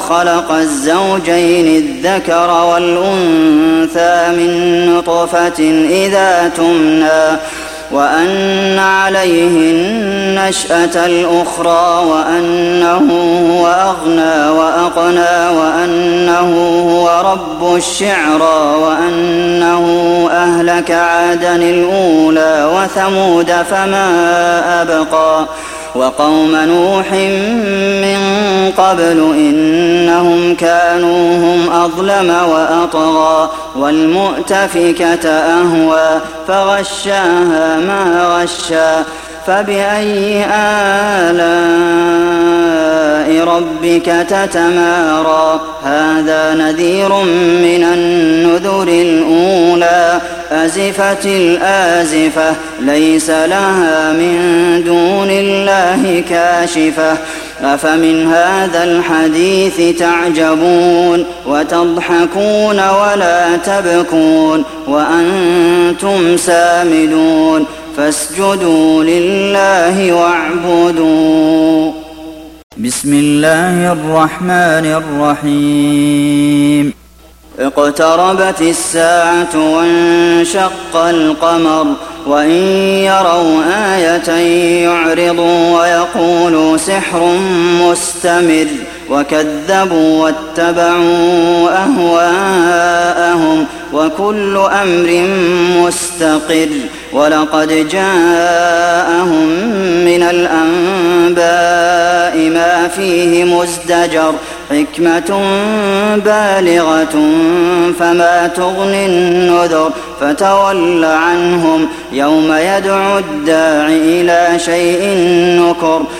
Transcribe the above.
خلق الزوجين الذكر والأنثى من نطفة إذا تمنى وأن عليه النشأة الأخرى وأنه هو أغنى وأقنى وأنه هو رب الشعرى وأنه أهلك عادا الأولى وثمود فما أبقى وقوم نوح من قبل إنهم كانوا هم أظلم وأطغى والمؤتفكة أهوى فغشاها ما غشى فبأي آلاء ربك تتمارى هذا نذير من النذر الأولى أزفت الآزفة ليس لها من دون الله كاشفة أفمن هذا الحديث تعجبون وتضحكون ولا تبكون وأنتم سامدون فاسجدوا لله واعبدوا بسم الله الرحمن الرحيم اقتربت الساعة وانشق القمر وإن يروا آية يعرضوا ويقولوا سحر مستمر وكذبوا واتبعوا أهواءهم وكل أمر مستقر ولقد جاءهم من الأنباء ما فيه مزدجر حكمة بالغة فما تغني النذر فتول عنهم يوم يدعو الداع إلى شيء نكر